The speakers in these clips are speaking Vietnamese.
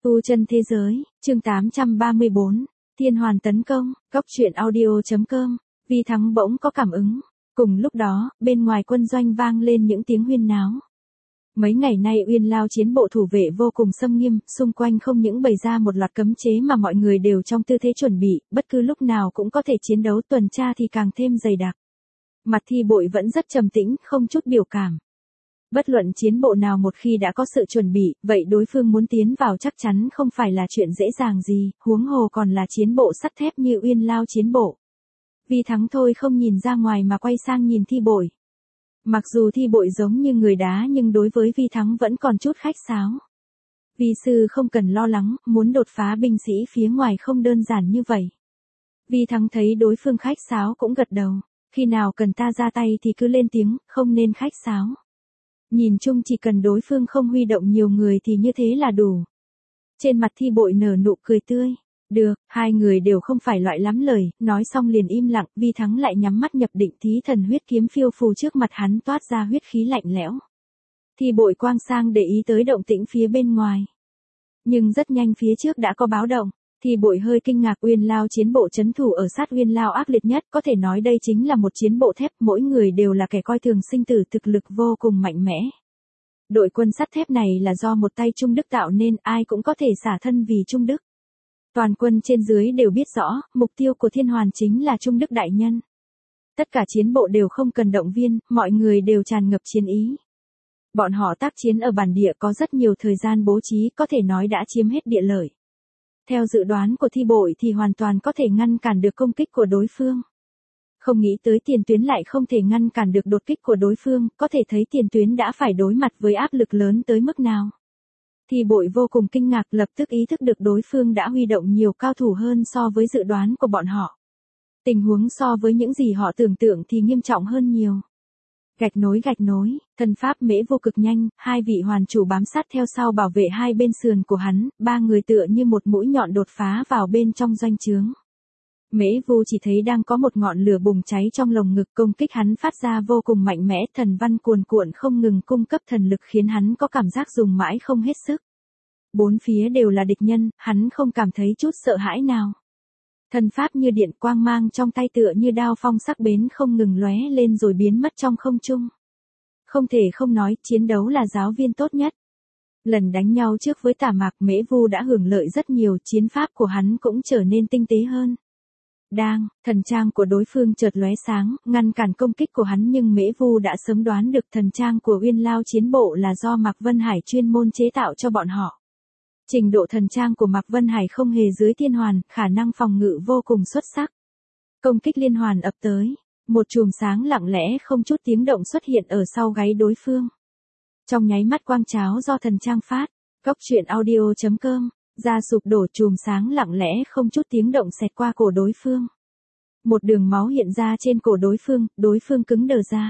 Tu chân thế giới, chương 834, Thiên Hoàn tấn công, Cốc truyện audio.com, Vi Thắng bỗng có cảm ứng. Cùng lúc đó, bên ngoài quân doanh vang lên những tiếng huyên náo. Mấy ngày nay Uyên Lao chiến bộ thủ vệ vô cùng xâm nghiêm, xung quanh không những bày ra một loạt cấm chế mà mọi người đều trong tư thế chuẩn bị, bất cứ lúc nào cũng có thể chiến đấu, tuần tra thì càng thêm dày đặc. Mặt Thi Bội vẫn rất trầm tĩnh, không chút biểu cảm. Bất luận chiến bộ nào một khi đã có sự chuẩn bị, vậy đối phương muốn tiến vào chắc chắn không phải là chuyện dễ dàng gì, huống hồ còn là chiến bộ sắt thép như Uyên Lao chiến bộ. Vi Thắng thôi không nhìn ra ngoài mà quay sang nhìn Thi Bội. Mặc dù Thi Bội giống như người đá nhưng đối với Vi Thắng vẫn còn chút khách sáo. Vi sư không cần lo lắng, muốn đột phá binh sĩ phía ngoài không đơn giản như vậy. Vi Thắng thấy đối phương khách sáo cũng gật đầu, khi nào cần ta ra tay thì cứ lên tiếng, không nên khách sáo. Nhìn chung chỉ cần đối phương không huy động nhiều người thì như thế là đủ. Trên mặt Thi Bội nở nụ cười tươi. Được, hai người đều không phải loại lắm lời, nói xong liền im lặng, Vi Thắng lại nhắm mắt nhập định, thí thần huyết kiếm phiêu phù trước mặt hắn toát ra huyết khí lạnh lẽo. Thi Bội quang sang để ý tới động tĩnh phía bên ngoài. Nhưng rất nhanh phía trước đã có báo động. Thi Bội hơi kinh ngạc, Uyên Lao chiến bộ trấn thủ ở sát Uyên Lao ác liệt nhất, có thể nói đây chính là một chiến bộ thép, mỗi người đều là kẻ coi thường sinh tử, thực lực vô cùng mạnh mẽ. Đội quân sắt thép này là do một tay Trung Đức tạo nên, ai cũng có thể xả thân vì Trung Đức. Toàn quân trên dưới đều biết rõ, mục tiêu của Thiên Hoàn chính là Trung Đức đại nhân. Tất cả chiến bộ đều không cần động viên, mọi người đều tràn ngập chiến ý. Bọn họ tác chiến ở bản địa có rất nhiều thời gian bố trí, có thể nói đã chiếm hết địa lợi. Theo dự đoán của Thi Bội thì hoàn toàn có thể ngăn cản được công kích của đối phương. Không nghĩ tới tiền tuyến lại không thể ngăn cản được đột kích của đối phương, có thể thấy tiền tuyến đã phải đối mặt với áp lực lớn tới mức nào. Thi Bội vô cùng kinh ngạc, lập tức ý thức được đối phương đã huy động nhiều cao thủ hơn so với dự đoán của bọn họ. Tình huống so với những gì họ tưởng tượng thì nghiêm trọng hơn nhiều. Gạch nối, thân pháp Mễ Vô cực nhanh, hai vị hoàn chủ bám sát theo sau bảo vệ hai bên sườn của hắn, ba người tựa như một mũi nhọn đột phá vào bên trong doanh trướng. Mễ Vu chỉ thấy đang có một ngọn lửa bùng cháy trong lồng ngực, công kích hắn phát ra vô cùng mạnh mẽ, thần văn cuồn cuộn không ngừng cung cấp thần lực khiến hắn có cảm giác dùng mãi không hết sức. Bốn phía đều là địch nhân, hắn không cảm thấy chút sợ hãi nào. Thần pháp như điện, quang mang trong tay tựa như đao phong sắc bén không ngừng lóe lên rồi biến mất trong không trung. Không thể không nói, chiến đấu là giáo viên tốt nhất. Lần đánh nhau trước với Tả Mạc, Mễ Vu đã hưởng lợi rất nhiều, chiến pháp của hắn cũng trở nên tinh tế hơn. Thần trang của đối phương chợt lóe sáng, ngăn cản công kích của hắn, nhưng Mễ Vu đã sớm đoán được thần trang của Uyên Lao chiến bộ là do Mạc Vân Hải chuyên môn chế tạo cho bọn họ. Trình độ thần trang của Mạc Vân Hải không hề dưới Thiên Hoàn, khả năng phòng ngự vô cùng xuất sắc. Công kích liên hoàn ập tới, một chùm sáng lặng lẽ không chút tiếng động xuất hiện ở sau gáy đối phương. Trong nháy mắt quang cháo do thần trang phát, Cốc truyện audio.com, ra sụp đổ, chùm sáng lặng lẽ không chút tiếng động xẹt qua cổ đối phương. Một đường máu hiện ra trên cổ đối phương cứng đờ ra.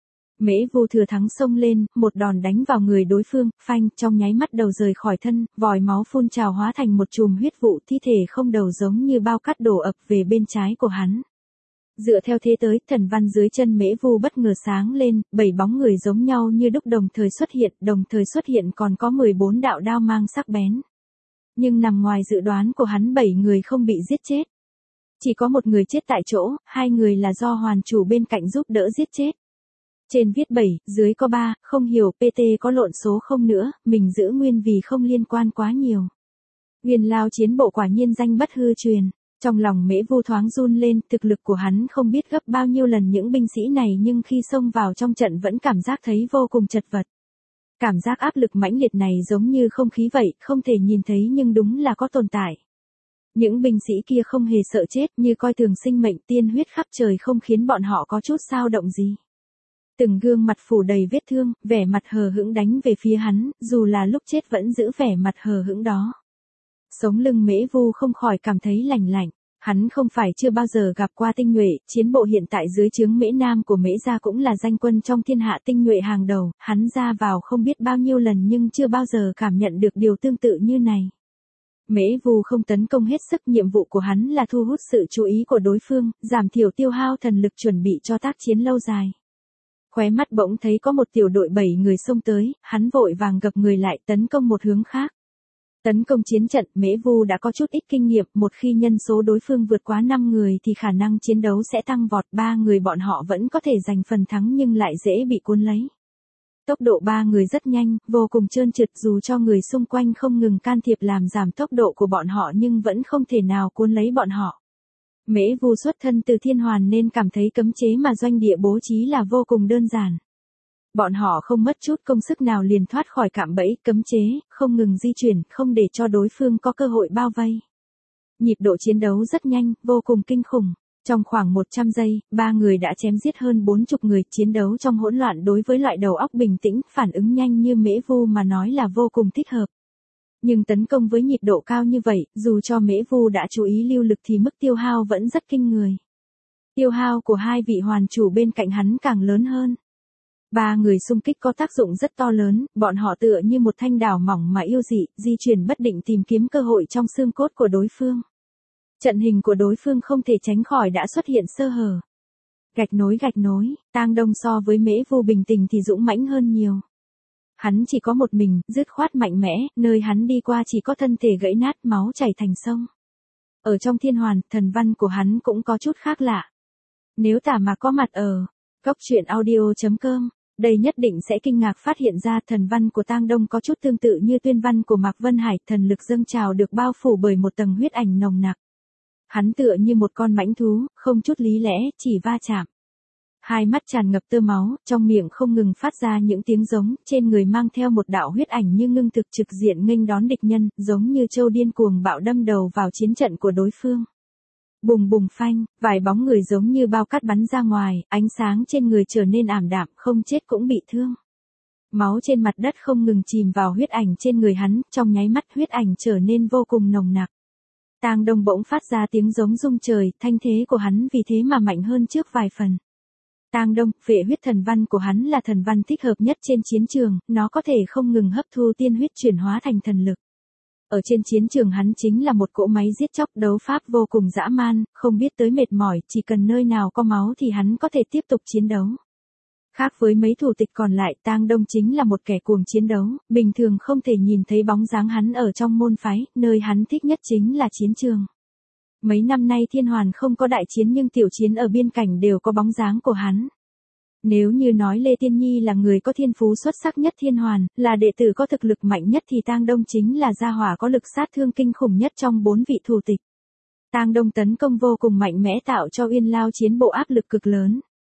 Mễ Vu thừa thắng xông lên, một đòn đánh vào người đối phương, phanh, trong nháy mắt đầu rời khỏi thân, vòi máu phun trào hóa thành một chùm huyết vụ, thi thể không đầu giống như bao cát đổ ập về bên trái của hắn. Dựa theo thế tới, thần văn dưới chân Mễ Vu bất ngờ sáng lên, 7 bóng người giống nhau như đúc đồng thời xuất hiện còn có 14 đạo đao mang sắc bén. Nhưng nằm ngoài dự đoán của hắn, 7 người không bị giết chết. Chỉ có một người chết tại chỗ, 2 người là do hoàn chủ bên cạnh giúp đỡ giết chết. Trên viết 7, dưới có 3, không hiểu PT có lộn số không nữa, mình giữ nguyên vì không liên quan quá nhiều. Uyên Lao chiến bộ quả nhiên danh bất hư truyền. Trong lòng Mễ Vu thoáng run lên, thực lực của hắn không biết gấp bao nhiêu lần những binh sĩ này, nhưng khi xông vào trong trận vẫn cảm giác thấy vô cùng chật vật. Cảm giác áp lực mãnh liệt này giống như không khí vậy, không thể nhìn thấy nhưng đúng là có tồn tại. Những binh sĩ kia không hề sợ chết, như coi thường sinh mệnh, tiên huyết khắp trời không khiến bọn họ có chút dao động gì. Từng gương mặt phủ đầy vết thương, vẻ mặt hờ hững đánh về phía hắn, dù là lúc chết vẫn giữ vẻ mặt hờ hững đó. Sống lưng Mễ Vu không khỏi cảm thấy lạnh lạnh. Hắn không phải chưa bao giờ gặp qua tinh nhuệ, chiến bộ hiện tại dưới trướng Mễ Nam của Mễ gia cũng là danh quân trong thiên hạ tinh nhuệ hàng đầu, hắn ra vào không biết bao nhiêu lần nhưng chưa bao giờ cảm nhận được điều tương tự như này. Mễ Vu không tấn công hết sức, nhiệm vụ của hắn là thu hút sự chú ý của đối phương, giảm thiểu tiêu hao thần lực chuẩn bị cho tác chiến lâu dài. Khóe mắt bỗng thấy có một tiểu đội 7 người xông tới, hắn vội vàng gập người lại tấn công một hướng khác. Tấn công chiến trận, Mễ Vu đã có chút ít kinh nghiệm, một khi nhân số đối phương vượt quá 5 người thì khả năng chiến đấu sẽ tăng vọt, 3 người bọn họ vẫn có thể giành phần thắng nhưng lại dễ bị cuốn lấy. Tốc độ 3 người rất nhanh, vô cùng trơn trượt, dù cho người xung quanh không ngừng can thiệp làm giảm tốc độ của bọn họ nhưng vẫn không thể nào cuốn lấy bọn họ. Mễ Vu xuất thân từ Thiên Hoàn nên cảm thấy cấm chế mà doanh địa bố trí là vô cùng đơn giản. Bọn họ không mất chút công sức nào liền thoát khỏi cạm bẫy, cấm chế, không ngừng di chuyển, không để cho đối phương có cơ hội bao vây. Nhịp độ chiến đấu rất nhanh, vô cùng kinh khủng. Trong khoảng 100 giây, 3 người đã chém giết hơn 40 người, chiến đấu trong hỗn loạn đối với loại đầu óc bình tĩnh, phản ứng nhanh như Mễ Vu mà nói là vô cùng thích hợp. Nhưng tấn công với nhịp độ cao như vậy, dù cho Mễ Vu đã chú ý lưu lực thì mức tiêu hao vẫn rất kinh người. Tiêu hao của hai vị hoàn chủ bên cạnh hắn càng lớn hơn. 3 người xung kích có tác dụng rất to lớn, bọn họ tựa như một thanh đào mỏng mà yêu dị, di chuyển bất định tìm kiếm cơ hội trong xương cốt của đối phương. Trận hình của đối phương không thể tránh khỏi đã xuất hiện sơ hở. Gạch nối, Tang Đông so với Mễ Vu bình tĩnh thì dũng mãnh hơn nhiều. Hắn chỉ có một mình, dứt khoát mạnh mẽ, nơi hắn đi qua chỉ có thân thể gãy nát, máu chảy thành sông. Ở trong Thiên Hoàn, thần văn của hắn cũng có chút khác lạ. Nếu Tả Mạc có mặt ở goctruyện.audio.com, đây nhất định sẽ kinh ngạc phát hiện ra thần văn của Tang Đông có chút tương tự như tuyên văn của Mạc Vân Hải, thần lực dâng trào được bao phủ bởi một tầng huyết ảnh nồng nặc. Hắn tựa như một con mãnh thú, không chút lý lẽ, chỉ va chạm. Hai mắt tràn ngập tơ máu, trong miệng không ngừng phát ra những tiếng giống, trên người mang theo một đạo huyết ảnh như ngưng thực trực diện nghênh đón địch nhân, giống như trâu điên cuồng bạo đâm đầu vào chiến trận của đối phương. Bùng bùng phanh, vài bóng người giống như bao cát bắn ra ngoài, ánh sáng trên người trở nên ảm đạm, không chết cũng bị thương. Máu trên mặt đất không ngừng chìm vào huyết ảnh trên người hắn, trong nháy mắt huyết ảnh trở nên vô cùng nồng nặc. Tang Đông bỗng phát ra tiếng giống rung trời, thanh thế của hắn vì thế mà mạnh hơn trước vài phần. Tang Đông, phệ huyết thần văn của hắn là thần văn thích hợp nhất trên chiến trường, nó có thể không ngừng hấp thu tiên huyết chuyển hóa thành thần lực. Ở trên chiến trường hắn chính là một cỗ máy giết chóc, đấu pháp vô cùng dã man, không biết tới mệt mỏi, chỉ cần nơi nào có máu thì hắn có thể tiếp tục chiến đấu. Khác với mấy thủ tịch còn lại, Tang Đông chính là một kẻ cuồng chiến đấu, bình thường không thể nhìn thấy bóng dáng hắn ở trong môn phái, nơi hắn thích nhất chính là chiến trường. Mấy năm nay Thiên Hoàn không có đại chiến nhưng tiểu chiến ở biên cảnh đều có bóng dáng của hắn. Nếu như nói Lê Tiên Nhi là người có thiên phú xuất sắc nhất Thiên Hoàn, là đệ tử có thực lực mạnh nhất thì Tang Đông chính là gia hỏa có lực sát thương kinh khủng nhất trong 4 vị thủ tịch. Tang Đông tấn công vô cùng mạnh mẽ tạo cho Uyên Lao chiến bộ áp lực cực lớn.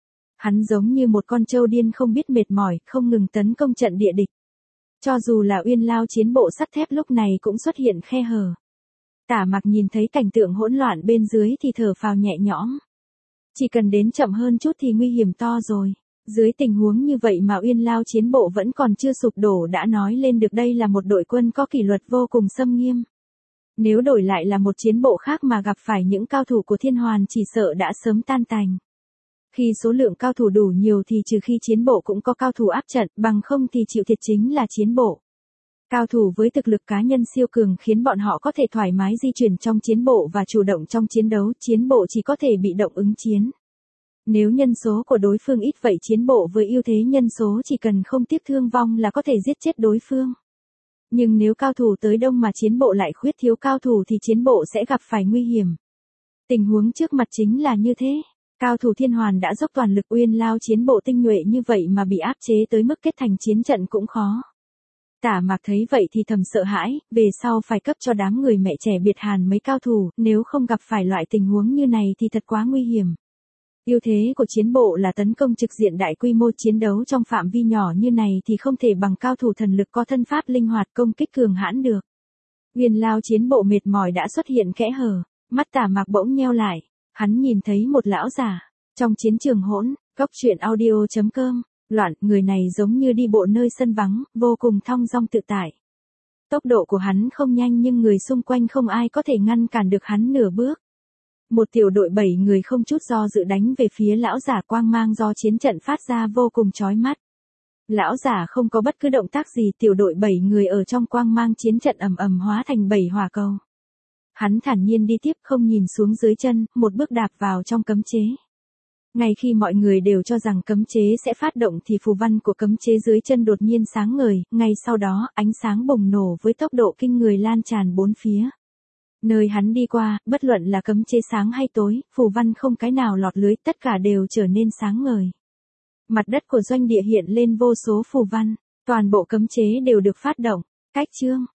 Hắn giống như một con trâu điên không biết mệt mỏi, không ngừng tấn công trận địa địch. Cho dù là Uyên Lao chiến bộ sắt thép lúc này cũng xuất hiện khe hở. Tả Mạc nhìn thấy cảnh tượng hỗn loạn bên dưới thì thở phào nhẹ nhõm. Chỉ cần đến chậm hơn chút thì nguy hiểm to rồi. Dưới tình huống như vậy mà Uyên Lao chiến bộ vẫn còn chưa sụp đổ đã nói lên được đây là một đội quân có kỷ luật vô cùng xâm nghiêm. Nếu đổi lại là một chiến bộ khác mà gặp phải những cao thủ của Thiên Hoàn chỉ sợ đã sớm tan tành. Khi số lượng cao thủ đủ nhiều thì trừ khi chiến bộ cũng có cao thủ áp trận, bằng không thì chịu thiệt chính là chiến bộ. Cao thủ với thực lực cá nhân siêu cường khiến bọn họ có thể thoải mái di chuyển trong chiến bộ và chủ động trong chiến đấu, chiến bộ chỉ có thể bị động ứng chiến. Nếu nhân số của đối phương ít vậy chiến bộ với ưu thế nhân số chỉ cần không tiếc thương vong là có thể giết chết đối phương. Nhưng nếu cao thủ tới đông mà chiến bộ lại khuyết thiếu cao thủ thì chiến bộ sẽ gặp phải nguy hiểm. Tình huống trước mặt chính là như thế. Cao thủ Thiên Hoàn đã dốc toàn lực, Uyên Lao chiến bộ tinh nhuệ như vậy mà bị áp chế tới mức kết thành chiến trận cũng khó. Tả Mạc thấy vậy thì thầm sợ hãi, về sau phải cấp cho đám người mẹ trẻ biệt hàn mấy cao thủ, nếu không gặp phải loại tình huống như này thì thật quá nguy hiểm. Ưu thế của chiến bộ là tấn công trực diện, đại quy mô chiến đấu trong phạm vi nhỏ như này thì không thể bằng cao thủ thần lực có thân pháp linh hoạt công kích cường hãn được. Uyên Lao chiến bộ mệt mỏi đã xuất hiện kẽ hở, mắt Tả Mạc bỗng nheo lại, hắn nhìn thấy một lão giả, trong chiến trường hỗn, goctruyện.audio.com. Loạn, người này giống như đi bộ nơi sân vắng, vô cùng thong dong tự tại. Tốc độ của hắn không nhanh nhưng người xung quanh không ai có thể ngăn cản được hắn nửa bước. Một tiểu đội 7 người không chút do dự đánh về phía lão giả, quang mang do chiến trận phát ra vô cùng chói mắt. Lão giả không có bất cứ động tác gì, tiểu đội 7 người ở trong quang mang chiến trận ầm ầm hóa thành 7 hỏa cầu. Hắn thản nhiên đi tiếp không nhìn xuống dưới chân, một bước đạp vào trong cấm chế. Ngay khi mọi người đều cho rằng cấm chế sẽ phát động thì phù văn của cấm chế dưới chân đột nhiên sáng ngời, ngay sau đó, ánh sáng bùng nổ với tốc độ kinh người lan tràn bốn phía. Nơi hắn đi qua, bất luận là cấm chế sáng hay tối, phù văn không cái nào lọt lưới, tất cả đều trở nên sáng ngời. Mặt đất của doanh địa hiện lên vô số phù văn, toàn bộ cấm chế đều được phát động. Cách chương